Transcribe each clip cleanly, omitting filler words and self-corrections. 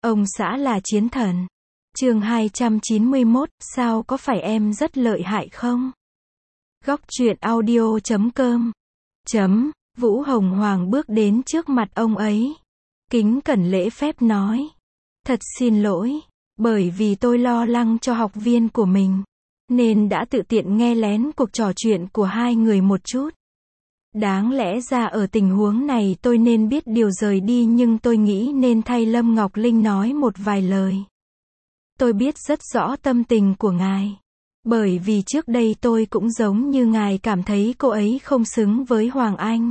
Ông xã là chiến thần. Chương 291, sao có phải em rất lợi hại không? Góc truyện audio.com. Vũ Hồng Hoàng bước đến trước mặt ông ấy. Kính cẩn lễ phép nói. Thật xin lỗi, bởi vì tôi lo lắng cho học viên của mình, nên đã tự tiện nghe lén cuộc trò chuyện của hai người một chút. Đáng lẽ ra ở tình huống này tôi nên biết điều rời đi, nhưng tôi nghĩ nên thay Lâm Ngọc Linh nói một vài lời. Tôi biết rất rõ tâm tình của ngài, bởi vì trước đây tôi cũng giống như ngài cảm thấy cô ấy không xứng với Hoàng Anh.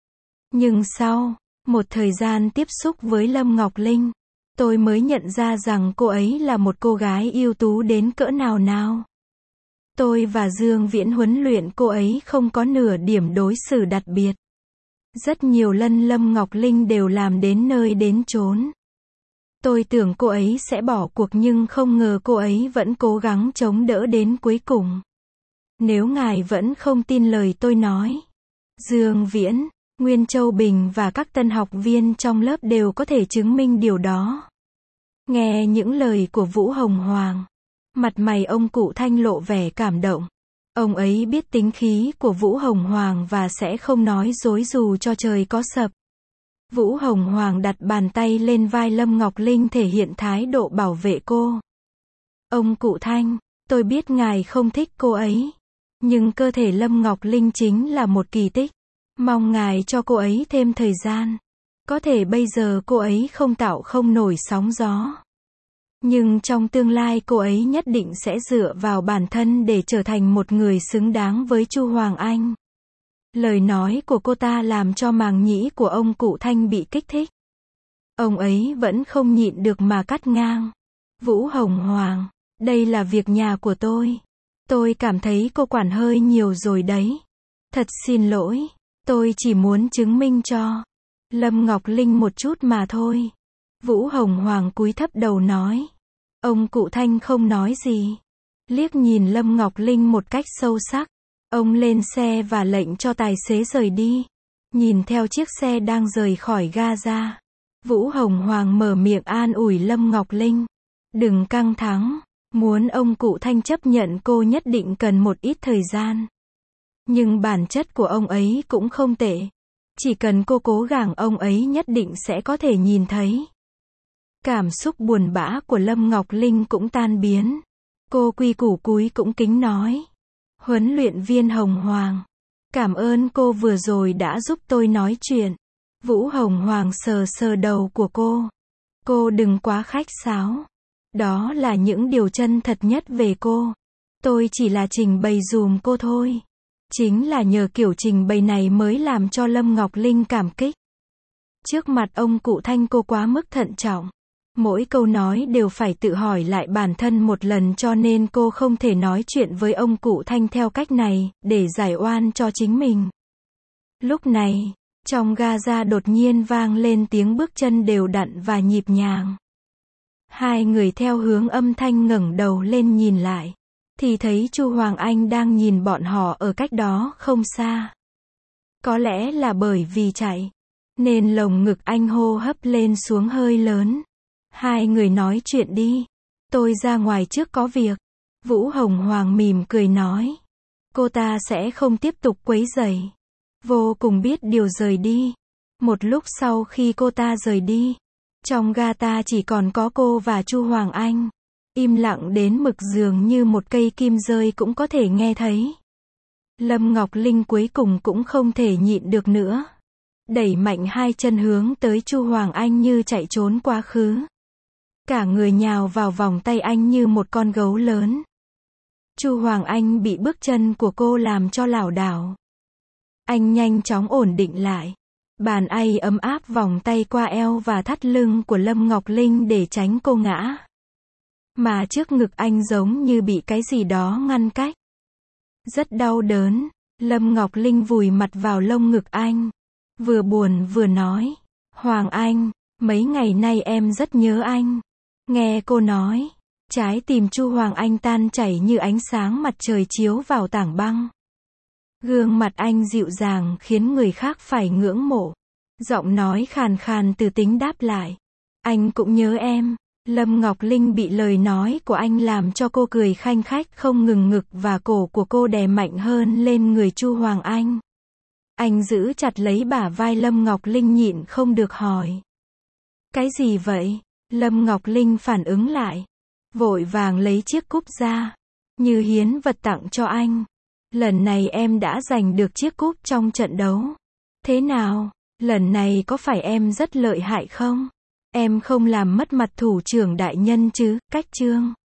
Nhưng sau một thời gian tiếp xúc với Lâm Ngọc Linh, tôi mới nhận ra rằng cô ấy là một cô gái ưu tú đến cỡ nào. Tôi và Dương Viễn huấn luyện cô ấy không có nửa điểm đối xử đặc biệt. Rất nhiều lần Lâm Ngọc Linh đều làm đến nơi đến chốn. Tôi tưởng cô ấy sẽ bỏ cuộc, nhưng không ngờ cô ấy vẫn cố gắng chống đỡ đến cuối cùng. Nếu ngài vẫn không tin lời tôi nói, Dương Viễn, Nguyên Châu Bình và các tân học viên trong lớp đều có thể chứng minh điều đó. Nghe những lời của Vũ Hồng Hoàng, mặt mày ông cụ Thanh lộ vẻ cảm động. Ông ấy biết tính khí của Vũ Hồng Hoàng và sẽ không nói dối dù cho trời có sập. Vũ Hồng Hoàng đặt bàn tay lên vai Lâm Ngọc Linh thể hiện thái độ bảo vệ cô. Ông cụ Thanh, tôi biết ngài không thích cô ấy, nhưng cơ thể Lâm Ngọc Linh chính là một kỳ tích. Mong ngài cho cô ấy thêm thời gian. Có thể bây giờ cô ấy không tạo không nổi sóng gió, nhưng trong tương lai cô ấy nhất định sẽ dựa vào bản thân để trở thành một người xứng đáng với Chu Hoàng Anh. Lời nói của cô ta làm cho màng nhĩ của ông cụ Thanh bị kích thích. Ông ấy vẫn không nhịn được mà cắt ngang. Vũ Hồng Hoàng, đây là việc nhà của tôi. Tôi cảm thấy cô quản hơi nhiều rồi đấy. Thật xin lỗi, tôi chỉ muốn chứng minh cho Lâm Ngọc Linh một chút mà thôi. Vũ Hồng Hoàng cúi thấp đầu nói. Ông cụ Thanh không nói gì, liếc nhìn Lâm Ngọc Linh một cách sâu sắc. Ông lên xe và lệnh cho tài xế rời đi. Nhìn theo chiếc xe đang rời khỏi ga ra, Vũ Hồng Hoàng mở miệng an ủi Lâm Ngọc Linh. Đừng căng thẳng, muốn ông cụ Thanh chấp nhận cô nhất định cần một ít thời gian. Nhưng bản chất của ông ấy cũng không tệ. Chỉ cần cô cố gắng ông ấy nhất định sẽ có thể nhìn thấy. Cảm xúc buồn bã của Lâm Ngọc Linh cũng tan biến. Cô quy củ cúi cũng kính nói. Huấn luyện viên Hồng Hoàng, cảm ơn cô vừa rồi đã giúp tôi nói chuyện. Vũ Hồng Hoàng sờ sờ đầu của cô. Cô đừng quá khách sáo. Đó là những điều chân thật nhất về cô. Tôi chỉ là trình bày dùm cô thôi. Chính là nhờ kiểu trình bày này mới làm cho Lâm Ngọc Linh cảm kích. Trước mặt ông cụ Thanh cô quá mức thận trọng. Mỗi câu nói đều phải tự hỏi lại bản thân một lần, cho nên cô không thể nói chuyện với ông cụ Thanh theo cách này, để giải oan cho chính mình. Lúc này, trong ga đột nhiên vang lên tiếng bước chân đều đặn và nhịp nhàng. Hai người theo hướng âm thanh ngẩng đầu lên nhìn lại, thì thấy Chu Hoàng Anh đang nhìn bọn họ ở cách đó không xa. Có lẽ là bởi vì chạy, nên lồng ngực anh hô hấp lên xuống hơi lớn. Hai người nói chuyện đi. Tôi ra ngoài trước có việc. Vũ Hồng Hoàng mỉm cười nói. Cô ta sẽ không tiếp tục quấy rầy. Vô cùng biết điều rời đi. Một lúc sau khi cô ta rời đi, trong ga ta chỉ còn có cô và Chu Hoàng Anh. Im lặng đến mực dường như một cây kim rơi cũng có thể nghe thấy. Lâm Ngọc Linh cuối cùng cũng không thể nhịn được nữa. Đẩy mạnh hai chân hướng tới Chu Hoàng Anh như chạy trốn quá khứ. Cả người nhào vào vòng tay anh như một con gấu lớn. Chu Hoàng Anh bị bước chân của cô làm cho lảo đảo. Anh nhanh chóng ổn định lại. Bàn tay ấm áp vòng tay qua eo và thắt lưng của Lâm Ngọc Linh để tránh cô ngã. Mà trước ngực anh giống như bị cái gì đó ngăn cách. Rất đau đớn, Lâm Ngọc Linh vùi mặt vào lông ngực anh. Vừa buồn vừa nói. Hoàng Anh, mấy ngày nay em rất nhớ anh. Nghe cô nói, trái tim Chu Hoàng Anh tan chảy như ánh sáng mặt trời chiếu vào tảng băng. Gương mặt anh dịu dàng khiến người khác phải ngưỡng mộ. Giọng nói khàn khàn từ tính đáp lại. Anh cũng nhớ em. Lâm Ngọc Linh bị lời nói của anh làm cho cô cười khanh khách không ngừng, ngực và cổ của cô đè mạnh hơn lên người Chu Hoàng Anh. Anh giữ chặt lấy bả vai Lâm Ngọc Linh nhịn không được hỏi. Cái gì vậy? Lâm Ngọc Linh phản ứng lại. Vội vàng lấy chiếc cúp ra. Như hiến vật tặng cho anh. Lần này em đã giành được chiếc cúp trong trận đấu. Thế nào? Lần này có phải em rất lợi hại không? Em không làm mất mặt thủ trưởng đại nhân chứ, Cách Trương.